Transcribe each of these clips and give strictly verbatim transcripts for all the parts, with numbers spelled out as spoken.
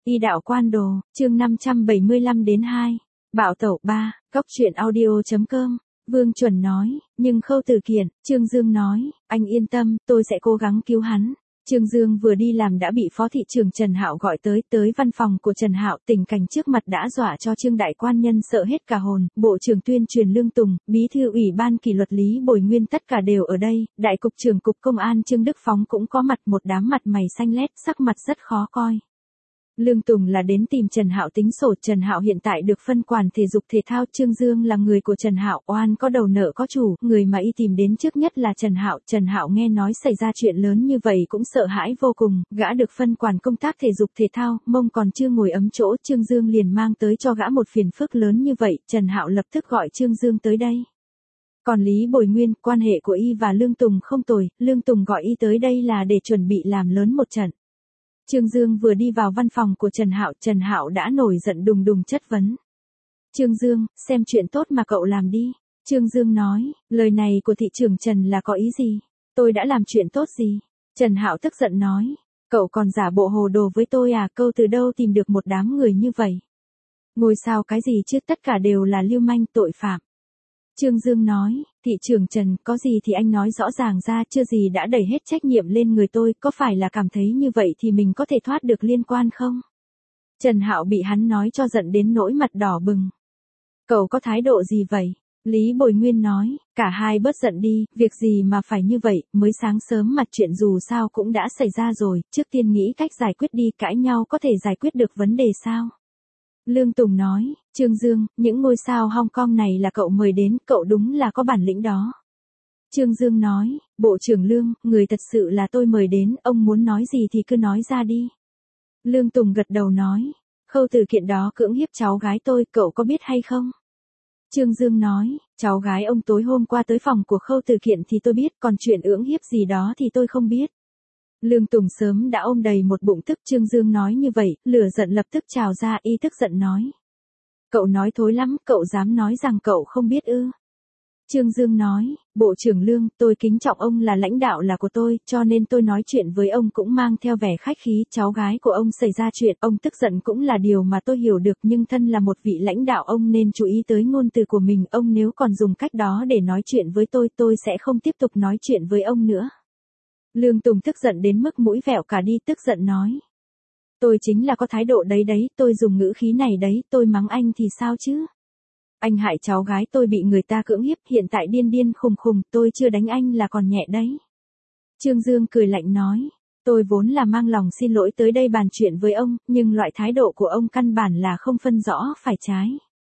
Y đạo quan đồ, chương năm trăm bảy mươi lăm đến hai. Bạo tẩu ba, cóc truyện audio.com. Vương Chuẩn nói, nhưng Khâu Từ Kiện, Trương Dương nói, anh yên tâm, tôi sẽ cố gắng cứu hắn. Trương Dương vừa đi làm đã bị Phó thị trưởng Trần Hạo gọi tới, tới văn phòng của Trần Hạo, tình cảnh trước mặt đã dọa cho Trương đại quan nhân sợ hết cả hồn, Bộ trưởng Tuyên truyền Lương Tùng, Bí thư Ủy ban Kỷ luật Lý Bồi Nguyên tất cả đều ở đây, Đại cục trưởng Cục Công an Trương Đức Phóng cũng có mặt, một đám mặt mày xanh lét, sắc mặt rất khó coi. Lương Tùng là đến tìm Trần Hạo tính sổ, Trần Hạo hiện tại được phân quản thể dục thể thao, Trương Dương là người của Trần Hạo, oan có đầu nợ có chủ, người mà y tìm đến trước nhất là Trần Hạo, Trần Hạo nghe nói xảy ra chuyện lớn như vậy cũng sợ hãi vô cùng, gã được phân quản công tác thể dục thể thao, mông còn chưa ngồi ấm chỗ, Trương Dương liền mang tới cho gã một phiền phức lớn như vậy, Trần Hạo lập tức gọi Trương Dương tới đây. Còn Lý Bồi Nguyên, quan hệ của y và Lương Tùng không tồi, Lương Tùng gọi y tới đây là để chuẩn bị làm lớn một trận. Trương Dương vừa đi vào văn phòng của Trần Hạo, Trần Hạo đã nổi giận đùng đùng chất vấn. Trương Dương, xem chuyện tốt mà cậu làm đi. Trương Dương nói, lời này của thị trưởng Trần là có ý gì? Tôi đã làm chuyện tốt gì? Trần Hạo tức giận nói, cậu còn giả bộ hồ đồ với tôi à, câu từ đâu tìm được một đám người như vậy? Ngôi sao cái gì chứ, tất cả đều là lưu manh tội phạm. Trương Dương nói, thị trưởng Trần, có gì thì anh nói rõ ràng ra, chưa gì đã đẩy hết trách nhiệm lên người tôi, có phải là cảm thấy như vậy thì mình có thể thoát được liên quan không? Trần Hạo bị hắn nói cho giận đến nỗi mặt đỏ bừng. Cậu có thái độ gì vậy? Lý Bồi Nguyên nói, cả hai bớt giận đi, việc gì mà phải như vậy, mới sáng sớm mà chuyện dù sao cũng đã xảy ra rồi, trước tiên nghĩ cách giải quyết đi, cãi nhau có thể giải quyết được vấn đề sao? Lương Tùng nói, Trương Dương, những ngôi sao Hong Kong này là cậu mời đến, cậu đúng là có bản lĩnh đó. Trương Dương nói, Bộ trưởng Lương, người thật sự là tôi mời đến, ông muốn nói gì thì cứ nói ra đi. Lương Tùng gật đầu nói, Khâu Từ Kiện đó cưỡng hiếp cháu gái tôi, cậu có biết hay không? Trương Dương nói, cháu gái ông tối hôm qua tới phòng của Khâu Từ Kiện thì tôi biết, còn chuyện cưỡng hiếp gì đó thì tôi không biết. Lương Tùng sớm đã ôm đầy một bụng tức, Trương Dương nói như vậy, lửa giận lập tức trào ra, y tức giận nói. Cậu nói thối lắm, cậu dám nói rằng cậu không biết ư? Trương Dương nói, Bộ trưởng Lương, tôi kính trọng ông là lãnh đạo là của tôi, cho nên tôi nói chuyện với ông cũng mang theo vẻ khách khí, cháu gái của ông xảy ra chuyện, ông tức giận cũng là điều mà tôi hiểu được, nhưng thân là một vị lãnh đạo ông nên chú ý tới ngôn từ của mình, ông nếu còn dùng cách đó để nói chuyện với tôi, tôi sẽ không tiếp tục nói chuyện với ông nữa. Lương Tùng tức giận đến mức mũi vẹo cả đi, tức giận nói. Tôi chính là có thái độ đấy đấy, tôi dùng ngữ khí này đấy, tôi mắng anh thì sao chứ? Anh hại cháu gái tôi bị người ta cưỡng hiếp, hiện tại điên điên khùng khùng, tôi chưa đánh anh là còn nhẹ đấy. Trương Dương cười lạnh nói, tôi vốn là mang lòng xin lỗi tới đây bàn chuyện với ông, nhưng loại thái độ của ông căn bản là không phân rõ phải trái.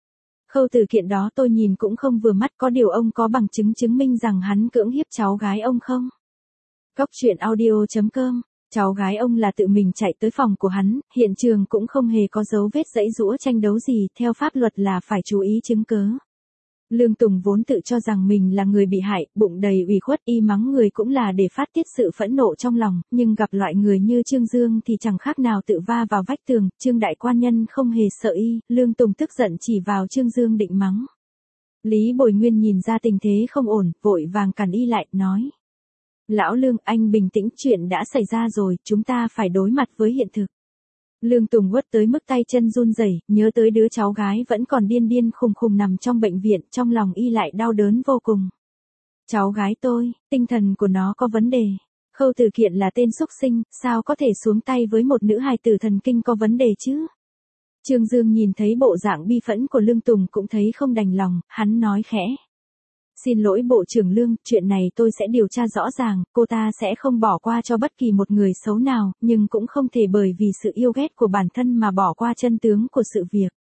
Khâu Từ Kiện đó tôi nhìn cũng không vừa mắt, có điều ông có bằng chứng chứng minh rằng hắn cưỡng hiếp cháu gái ông không? Cóc truyện audio.com. Cháu gái ông là tự mình chạy tới phòng của hắn, hiện trường cũng không hề có dấu vết giãy giũa tranh đấu gì, theo pháp luật là phải chú ý chứng cớ. Lương Tùng vốn tự cho rằng mình là người bị hại, bụng đầy ủy khuất, y mắng người cũng là để phát tiết sự phẫn nộ trong lòng, nhưng gặp loại người như Trương Dương thì chẳng khác nào tự va vào vách tường, Trương đại quan nhân không hề sợ y, Lương Tùng tức giận chỉ vào Trương Dương định mắng. Lý Bồi Nguyên nhìn ra tình thế không ổn, vội vàng cản y lại, nói. Lão Lương, anh bình tĩnh, chuyện đã xảy ra rồi, chúng ta phải đối mặt với hiện thực. Lương Tùng quất tới mức tay chân run rẩy, nhớ tới đứa cháu gái vẫn còn điên điên khùng khùng nằm trong bệnh viện, trong lòng y lại đau đớn vô cùng. Cháu gái tôi, tinh thần của nó có vấn đề. Khâu Từ Kiện là tên xúc sinh, sao có thể xuống tay với một nữ hài tử thần kinh có vấn đề chứ? Trương Dương nhìn thấy bộ dạng bi phẫn của Lương Tùng cũng thấy không đành lòng, hắn nói khẽ. Xin lỗi Bộ trưởng Lương, chuyện này tôi sẽ điều tra rõ ràng, cô ta sẽ không bỏ qua cho bất kỳ một người xấu nào, nhưng cũng không thể bởi vì sự yêu ghét của bản thân mà bỏ qua chân tướng của sự việc.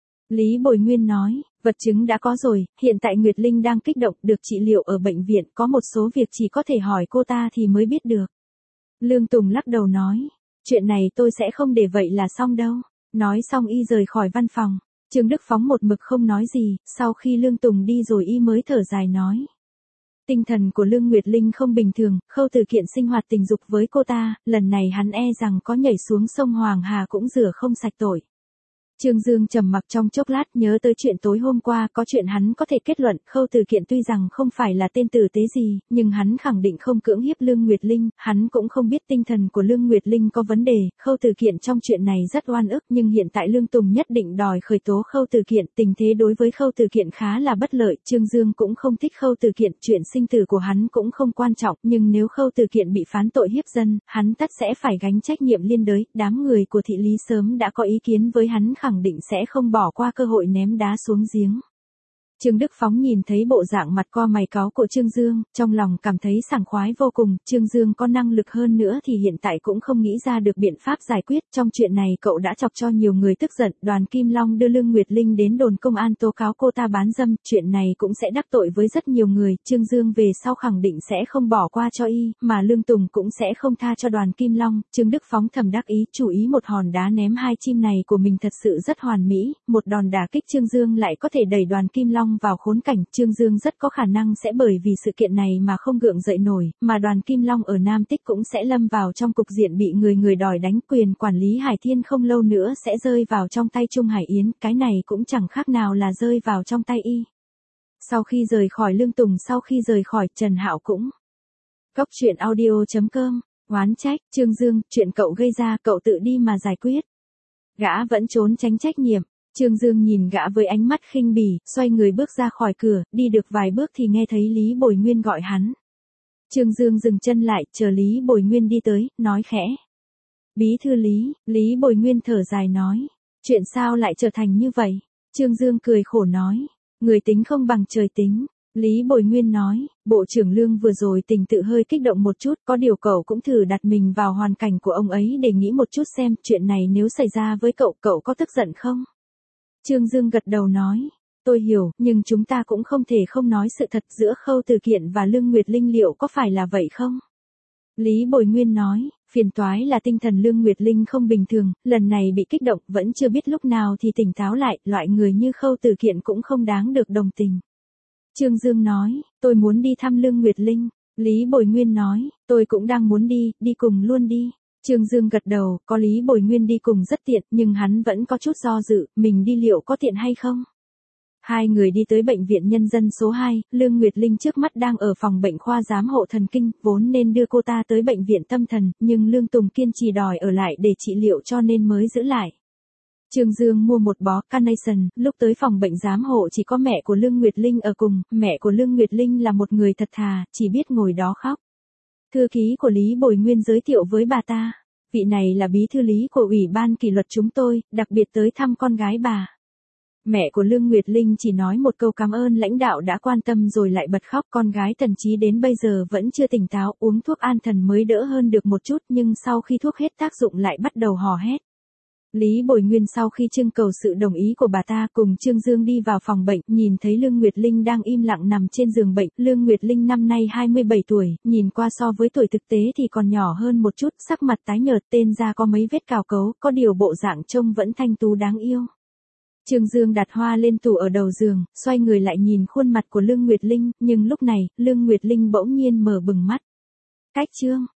Lý Bồi Nguyên nói, vật chứng đã có rồi, hiện tại Nguyệt Linh đang kích động, được trị liệu ở bệnh viện, có một số việc chỉ có thể hỏi cô ta thì mới biết được. Lương Tùng lắc đầu nói, chuyện này tôi sẽ không để vậy là xong đâu. Nói xong y rời khỏi văn phòng. Trương Đức Phóng một mực không nói gì, sau khi Lương Tùng đi rồi y mới thở dài nói. Tinh thần của Lương Nguyệt Linh không bình thường, Khâu Từ Kiện sinh hoạt tình dục với cô ta, lần này hắn e rằng có nhảy xuống sông Hoàng Hà cũng rửa không sạch tội. Trương Dương trầm mặc trong chốc lát, nhớ tới chuyện tối hôm qua, có chuyện hắn có thể kết luận, Khâu Từ Kiện tuy rằng không phải là tên tử tế gì, nhưng hắn khẳng định không cưỡng hiếp Lương Nguyệt Linh, hắn cũng không biết tinh thần của Lương Nguyệt Linh có vấn đề, Khâu Từ Kiện trong chuyện này rất oan ức, nhưng hiện tại Lương Tùng nhất định đòi khởi tố Khâu Từ Kiện, tình thế đối với Khâu Từ Kiện khá là bất lợi, Trương Dương cũng không thích Khâu Từ Kiện, chuyện sinh tử của hắn cũng không quan trọng, nhưng nếu Khâu Từ Kiện bị phán tội hiếp dân, hắn tất sẽ phải gánh trách nhiệm liên đới, đám người của thị lý sớm đã có ý kiến với hắn, khẳng định sẽ không bỏ qua cơ hội ném đá xuống giếng. Trương Đức Phóng nhìn thấy bộ dạng mặt co mày cáu của Trương Dương, trong lòng cảm thấy sảng khoái vô cùng, Trương Dương có năng lực hơn nữa thì hiện tại cũng không nghĩ ra được biện pháp giải quyết, trong chuyện này cậu đã chọc cho nhiều người tức giận, Đoàn Kim Long đưa Lương Nguyệt Linh đến đồn công an tố cáo cô ta bán dâm, chuyện này cũng sẽ đắc tội với rất nhiều người, Trương Dương về sau khẳng định sẽ không bỏ qua cho y, mà Lương Tùng cũng sẽ không tha cho Đoàn Kim Long, Trương Đức Phóng thầm đắc ý, chủ ý một hòn đá ném hai chim này của mình thật sự rất hoàn mỹ, một đòn đả kích Trương Dương lại có thể đẩy Đoàn Kim Long vào khốn cảnh, Trương Dương rất có khả năng sẽ bởi vì sự kiện này mà không gượng dậy nổi, mà Đoàn Kim Long ở Nam Tích cũng sẽ lâm vào trong cục diện bị người người đòi đánh, quyền quản lý Hải Thiên không lâu nữa sẽ rơi vào trong tay Trung Hải Yến, cái này cũng chẳng khác nào là rơi vào trong tay y. Sau khi rời khỏi Lương Tùng, sau khi rời khỏi, Trần Hạo cũng Cốc truyện audio chấm com, oán trách, Trương Dương, chuyện cậu gây ra cậu tự đi mà giải quyết. Gã vẫn trốn tránh trách nhiệm. Trương Dương nhìn gã với ánh mắt khinh bỉ, xoay người bước ra khỏi cửa, đi được vài bước thì nghe thấy Lý Bồi Nguyên gọi hắn. Trương Dương dừng chân lại, chờ Lý Bồi Nguyên đi tới, nói khẽ. Bí thư Lý, Lý Bồi Nguyên thở dài nói. Chuyện sao lại trở thành như vậy? Trương Dương cười khổ nói. Người tính không bằng trời tính. Lý Bồi Nguyên nói, Bộ trưởng Lương vừa rồi tình tự hơi kích động một chút, có điều cậu cũng thử đặt mình vào hoàn cảnh của ông ấy để nghĩ một chút xem, chuyện này nếu xảy ra với cậu, cậu có tức giận không? Trương Dương gật đầu nói, tôi hiểu, nhưng chúng ta cũng không thể không nói sự thật giữa Khâu Từ Kiện và Lương Nguyệt Linh, liệu có phải là vậy không? Lý Bồi Nguyên nói, phiền toái là tinh thần Lương Nguyệt Linh không bình thường, lần này bị kích động, vẫn chưa biết lúc nào thì tỉnh táo lại, loại người như Khâu Từ Kiện cũng không đáng được đồng tình. Trương Dương nói, tôi muốn đi thăm Lương Nguyệt Linh. Lý Bồi Nguyên nói, tôi cũng đang muốn đi, đi cùng luôn đi. Trương Dương gật đầu, có Lý Bồi Nguyên đi cùng rất tiện, nhưng hắn vẫn có chút do dự, mình đi liệu có tiện hay không? Hai người đi tới bệnh viện nhân dân số hai, Lương Nguyệt Linh trước mắt đang ở phòng bệnh khoa giám hộ thần kinh, vốn nên đưa cô ta tới bệnh viện tâm thần, nhưng Lương Tùng kiên trì đòi ở lại để trị liệu cho nên mới giữ lại. Trương Dương mua một bó Carnation, lúc tới phòng bệnh giám hộ chỉ có mẹ của Lương Nguyệt Linh ở cùng, mẹ của Lương Nguyệt Linh là một người thật thà, chỉ biết ngồi đó khóc. Thư ký của Lý Bồi Nguyên giới thiệu với bà ta, vị này là bí thư lý của Ủy ban kỷ luật chúng tôi, đặc biệt tới thăm con gái bà. Mẹ của Lương Nguyệt Linh chỉ nói một câu cảm ơn lãnh đạo đã quan tâm rồi lại bật khóc, con gái Tần Chí đến bây giờ vẫn chưa tỉnh táo, uống thuốc an thần mới đỡ hơn được một chút nhưng sau khi thuốc hết tác dụng lại bắt đầu hò hét. Lý Bồi Nguyên sau khi trưng cầu sự đồng ý của bà ta cùng Trương Dương đi vào phòng bệnh, nhìn thấy Lương Nguyệt Linh đang im lặng nằm trên giường bệnh. Lương Nguyệt Linh năm nay hai mươi bảy tuổi, nhìn qua so với tuổi thực tế thì còn nhỏ hơn một chút, sắc mặt tái nhợt, tên da có mấy vết cào cấu, có điều bộ dạng trông vẫn thanh tú đáng yêu. Trương Dương đặt hoa lên tủ ở đầu giường, xoay người lại nhìn khuôn mặt của Lương Nguyệt Linh, nhưng lúc này, Lương Nguyệt Linh bỗng nhiên mở bừng mắt. Cách Trương